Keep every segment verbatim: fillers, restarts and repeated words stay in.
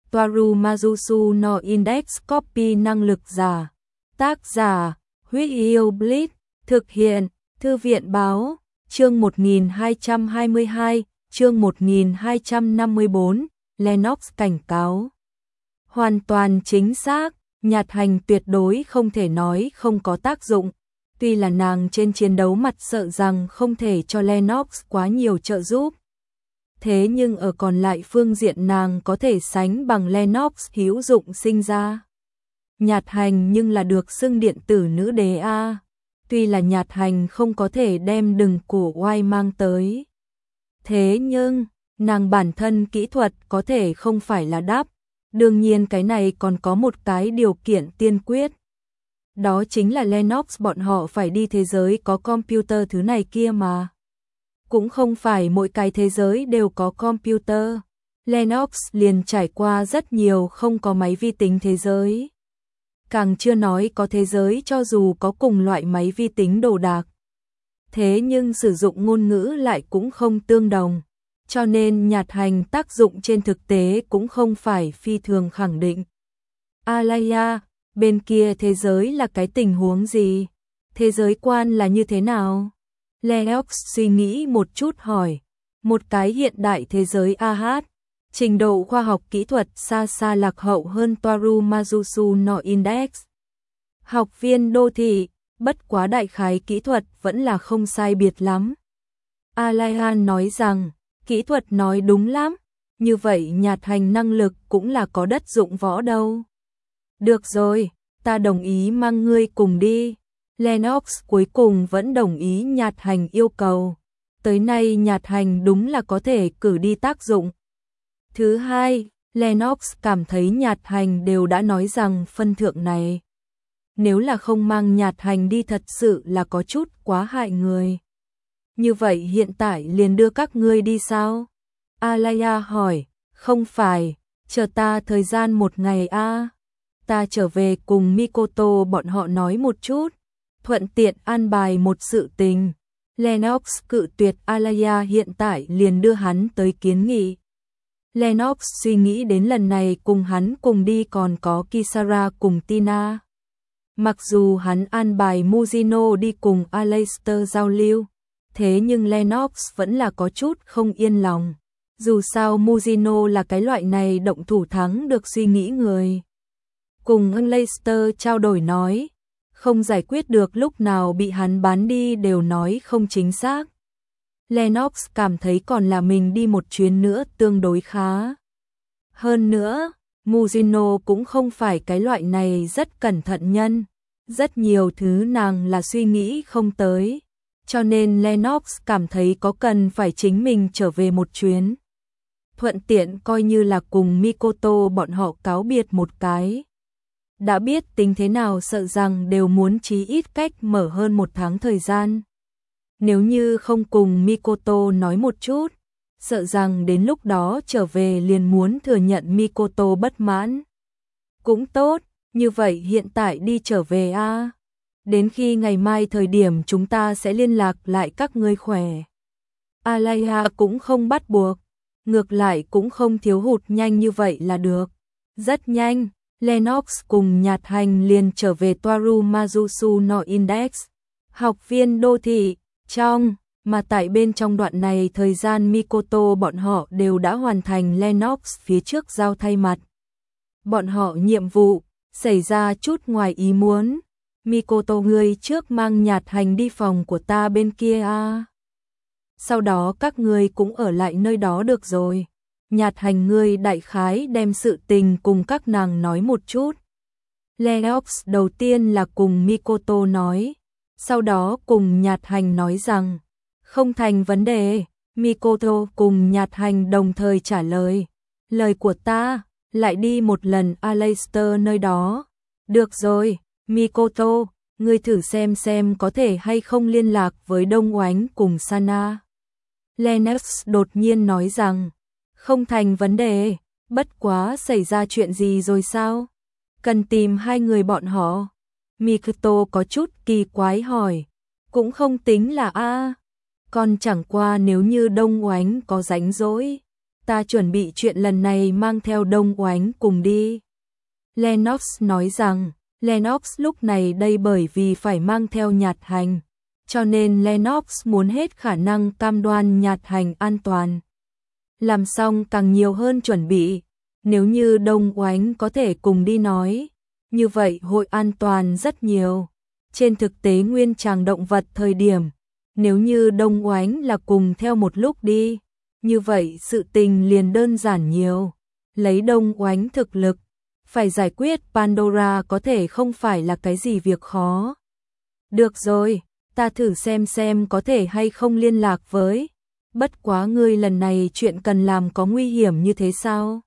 Toaru Mazusu no Index Copy năng lực giả. Tác giả, Huyết Yêu Blitz, thực hiện, Thư viện báo, chương một nghìn hai trăm hai mươi hai, chương một nghìn hai trăm năm mươi tư, Lennox cảnh cáo. Hoàn toàn chính xác, nhạt hành tuyệt đối không thể nói không có tác dụng. Tuy là nàng trên chiến đấu mặt sợ rằng không thể cho Lennox quá nhiều trợ giúp. Thế nhưng ở còn lại phương diện nàng có thể sánh bằng Lennox hữu dụng sinh ra. Nhạt hành nhưng là được xưng điện tử nữ đế A. Tuy là nhạt hành không có thể đem đừng của oai mang tới. Thế nhưng, nàng bản thân kỹ thuật có thể không phải là đắp. Đương nhiên cái này còn có một cái điều kiện tiên quyết. Đó chính là Lennox bọn họ phải đi thế giới có computer thứ này kia mà. Cũng không phải mỗi cái thế giới đều có computer. Lennox liền trải qua rất nhiều không có máy vi tính thế giới. Càng chưa nói có thế giới cho dù có cùng loại máy vi tính đồ đạc. Thế nhưng sử dụng ngôn ngữ lại cũng không tương đồng. Cho nên nhạt hành tác dụng trên thực tế cũng không phải phi thường khẳng định. Alaya, bên kia thế giới là cái tình huống gì? Thế giới quan là như thế nào? Lennox suy nghĩ một chút hỏi. Một cái hiện đại thế giới a hát, trình độ khoa học kỹ thuật xa xa lạc hậu hơn Toaru Mazusu no Index. Học viên đô thị, bất quá đại khái kỹ thuật vẫn là không sai biệt lắm. Alaihan nói rằng, kỹ thuật nói đúng lắm, như vậy nhạt hành năng lực cũng là có đất dụng võ đâu. Được rồi, ta đồng ý mang ngươi cùng đi. Lennox cuối cùng vẫn đồng ý nhạt hành yêu cầu. Tới nay nhạt hành đúng là có thể cử đi tác dụng. Thứ hai, Lennox cảm thấy nhạt hành đều đã nói rằng phân thượng này. Nếu là không mang nhạt hành đi thật sự là có chút quá hại người. Như vậy hiện tại liền đưa các ngươi đi sao? Alaya hỏi, không phải, chờ ta thời gian một ngày a, à? Ta trở về cùng Mikoto bọn họ nói một chút, thuận tiện an bài một sự tình. Lennox cự tuyệt Alaya hiện tại liền đưa hắn tới kiến nghị. Lennox suy nghĩ đến lần này cùng hắn cùng đi còn có Kisara cùng Tina. Mặc dù hắn an bài Mujino đi cùng Aleister giao lưu, thế nhưng Lennox vẫn là có chút không yên lòng. Dù sao Mujino là cái loại này động thủ thắng được suy nghĩ người. Cùng Aleister trao đổi nói, không giải quyết được lúc nào bị hắn bán đi đều nói không chính xác. Lennox cảm thấy còn là mình đi một chuyến nữa tương đối khá. Hơn nữa, Mujino cũng không phải cái loại này rất cẩn thận nhân. Rất nhiều thứ nàng là suy nghĩ không tới. Cho nên Lennox cảm thấy có cần phải chính mình trở về một chuyến. Thuận tiện coi như là cùng Mikoto bọn họ cáo biệt một cái. Đã biết tính thế nào sợ rằng đều muốn chí ít cách mở hơn một tháng thời gian. Nếu như không cùng Mikoto nói một chút, sợ rằng đến lúc đó trở về liền muốn thừa nhận Mikoto bất mãn. Cũng tốt, như vậy hiện tại đi trở về a. À? Đến khi ngày mai thời điểm chúng ta sẽ liên lạc lại các ngươi khỏe. Alaya cũng không bắt buộc, ngược lại cũng không thiếu hụt nhanh như vậy là được. Rất nhanh, Lennox cùng nhạt hành liền trở về Toaru Mazusu no Index. Học viên đô thị, trong, mà tại bên trong đoạn này thời gian Mikoto bọn họ đều đã hoàn thành Lennox phía trước giao thay mặt. Bọn họ nhiệm vụ, xảy ra chút ngoài ý muốn. Mikoto ngươi trước mang nhạt hành đi phòng của ta bên kia a. À. Sau đó các ngươi cũng ở lại nơi đó được rồi. Nhạt hành ngươi đại khái đem sự tình cùng các nàng nói một chút. Lennox đầu tiên là cùng Mikoto nói. Sau đó cùng nhạt hành nói rằng. Không thành vấn đề. Mikoto cùng nhạt hành đồng thời trả lời. Lời của ta, lại đi một lần Aleister nơi đó. Được rồi, Mikoto, ngươi thử xem xem có thể hay không liên lạc với Đông Oánh cùng Sana. Lennox đột nhiên nói rằng, không thành vấn đề, bất quá xảy ra chuyện gì rồi sao? Cần tìm hai người bọn họ. Mikoto có chút kỳ quái hỏi, cũng không tính là a, còn chẳng qua nếu như Đông Oánh có rảnh rỗi, ta chuẩn bị chuyện lần này mang theo Đông Oánh cùng đi. Lennox nói rằng, Lennox lúc này đây bởi vì phải mang theo Nhạt Hành, cho nên Lennox muốn hết khả năng cam đoan Nhạt Hành an toàn. Làm xong càng nhiều hơn chuẩn bị, nếu như Đông Oánh có thể cùng đi nói, như vậy hội an toàn rất nhiều. Trên thực tế nguyên tràng động vật thời điểm, nếu như Đông Oánh là cùng theo một lúc đi, như vậy sự tình liền đơn giản nhiều. Lấy Đông Oánh thực lực, phải giải quyết Pandora có thể không phải là cái gì việc khó. Được rồi, ta thử xem xem có thể hay không liên lạc với. Bất quá ngươi lần này chuyện cần làm có nguy hiểm như thế sao?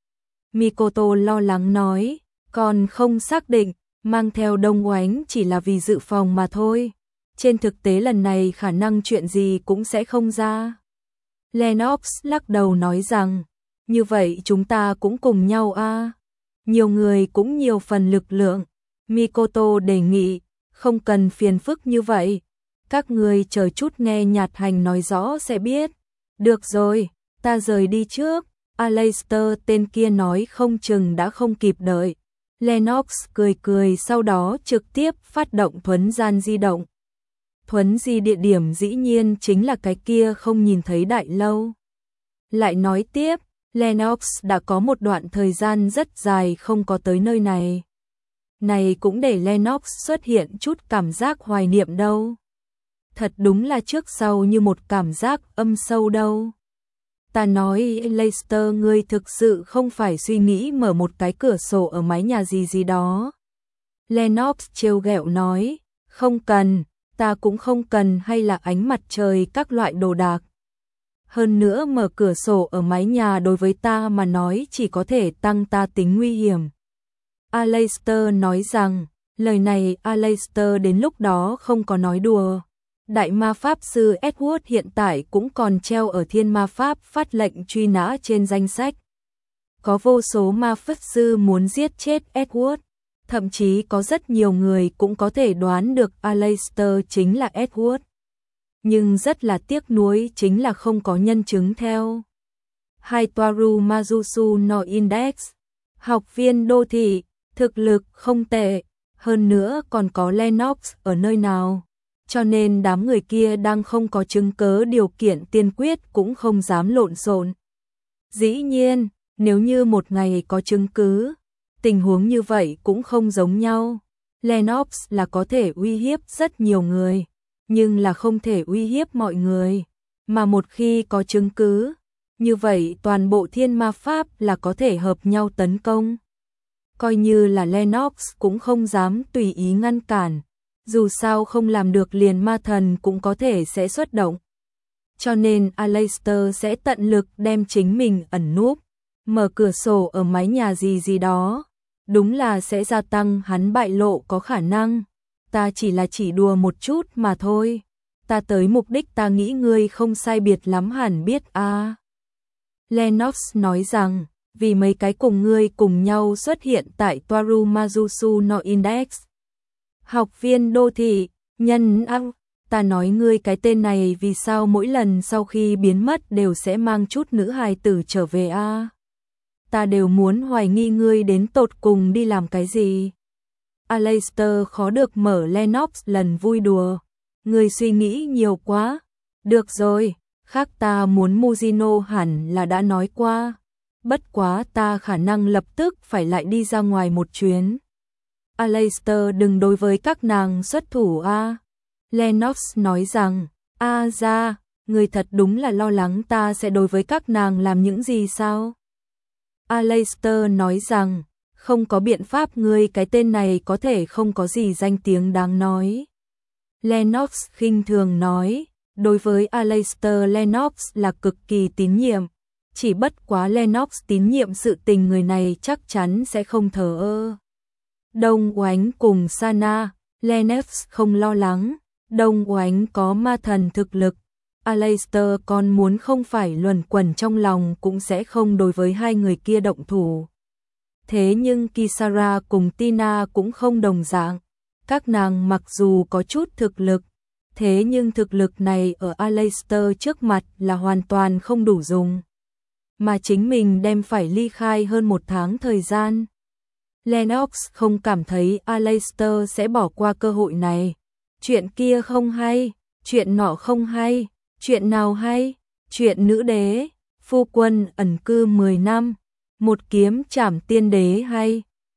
Mikoto lo lắng nói, còn không xác định, mang theo Đông Oánh chỉ là vì dự phòng mà thôi. Trên thực tế lần này khả năng chuyện gì cũng sẽ không ra. Lennox lắc đầu nói rằng, như vậy chúng ta cũng cùng nhau a. À? Nhiều người cũng nhiều phần lực lượng. Mikoto đề nghị, không cần phiền phức như vậy. Các người chờ chút nghe Nhạt Hành nói rõ sẽ biết. Được rồi, ta rời đi trước. Aleister tên kia nói không chừng đã không kịp đợi. Lennox cười cười sau đó trực tiếp phát động thuấn gian di động. Thuấn di địa điểm dĩ nhiên chính là cái kia không nhìn thấy đại lâu. Lại nói tiếp, Lennox đã có một đoạn thời gian rất dài không có tới nơi này. Này cũng để Lennox xuất hiện chút cảm giác hoài niệm đâu. Thật đúng là trước sau như một cảm giác âm sâu đâu. Ta nói Leicester ngươi thực sự không phải suy nghĩ mở một cái cửa sổ ở mái nhà gì gì đó. Lennox trêu ghẹo nói, không cần, ta cũng không cần hay là ánh mặt trời các loại đồ đạc. Hơn nữa mở cửa sổ ở mái nhà đối với ta mà nói chỉ có thể tăng ta tính nguy hiểm. Aleister nói rằng, lời này Aleister đến lúc đó không có nói đùa. Đại ma pháp sư Edward hiện tại cũng còn treo ở thiên ma pháp phát lệnh truy nã trên danh sách. Có vô số ma pháp sư muốn giết chết Edward. Thậm chí có rất nhiều người cũng có thể đoán được Aleister chính là Edward. Nhưng rất là tiếc nuối chính là không có nhân chứng theo. Haitoru Mazusu no Index, học viên đô thị, thực lực không tệ, hơn nữa còn có Lennox ở nơi nào. Cho nên đám người kia đang không có chứng cớ điều kiện tiên quyết cũng không dám lộn xộn. Dĩ nhiên, nếu như một ngày có chứng cứ, tình huống như vậy cũng không giống nhau. Lennox là có thể uy hiếp rất nhiều người, nhưng là không thể uy hiếp mọi người. Mà một khi có chứng cứ, như vậy toàn bộ thiên ma pháp là có thể hợp nhau tấn công. Coi như là Lennox cũng không dám tùy ý ngăn cản. Dù sao không làm được liền ma thần cũng có thể sẽ xuất động. Cho nên Aleister sẽ tận lực đem chính mình ẩn núp, mở cửa sổ ở mái nhà gì gì đó. Đúng là sẽ gia tăng hắn bại lộ có khả năng. Ta chỉ là chỉ đùa một chút mà thôi. Ta tới mục đích ta nghĩ ngươi không sai biệt lắm hẳn biết a. À. Lennox nói rằng, vì mấy cái cùng ngươi cùng nhau xuất hiện tại Toaru Mazusu no Index. Học viên đô thị, nhân ăng, ta nói ngươi cái tên này vì sao mỗi lần sau khi biến mất đều sẽ mang chút nữ hài tử trở về a? À? Ta đều muốn hoài nghi ngươi đến tột cùng đi làm cái gì. Aleister khó được mở Lennox lần vui đùa. Ngươi suy nghĩ nhiều quá. Được rồi, khác ta muốn Mujino hẳn là đã nói qua. Bất quá ta khả năng lập tức phải lại đi ra ngoài một chuyến. Aleister đừng đối với các nàng xuất thủ a. À. Lennox nói rằng, a à ra, người thật đúng là lo lắng ta sẽ đối với các nàng làm những gì sao? Aleister nói rằng, không có biện pháp ngươi cái tên này có thể không có gì danh tiếng đáng nói. Lennox khinh thường nói, đối với Aleister Lennox là cực kỳ tín nhiệm. Chỉ bất quá Lennox tín nhiệm sự tình người này chắc chắn sẽ không thờ ơ. Đông Oánh cùng Sana, Lennox không lo lắng. Đông Oánh có ma thần thực lực. Aleister còn muốn không phải luẩn quẩn trong lòng cũng sẽ không đối với hai người kia động thủ. Thế nhưng Kisara cùng Tina cũng không đồng dạng. Các nàng mặc dù có chút thực lực, thế nhưng thực lực này ở Aleister trước mặt là hoàn toàn không đủ dùng. mà chính mình đem phải ly khai hơn một tháng thời gian. Lennox không cảm thấy Aleister sẽ bỏ qua cơ hội này. Chuyện kia không hay, chuyện nọ không hay, chuyện nào hay, chuyện nữ đế, phu quân ẩn cư mười năm, một kiếm trảm tiên đế hay.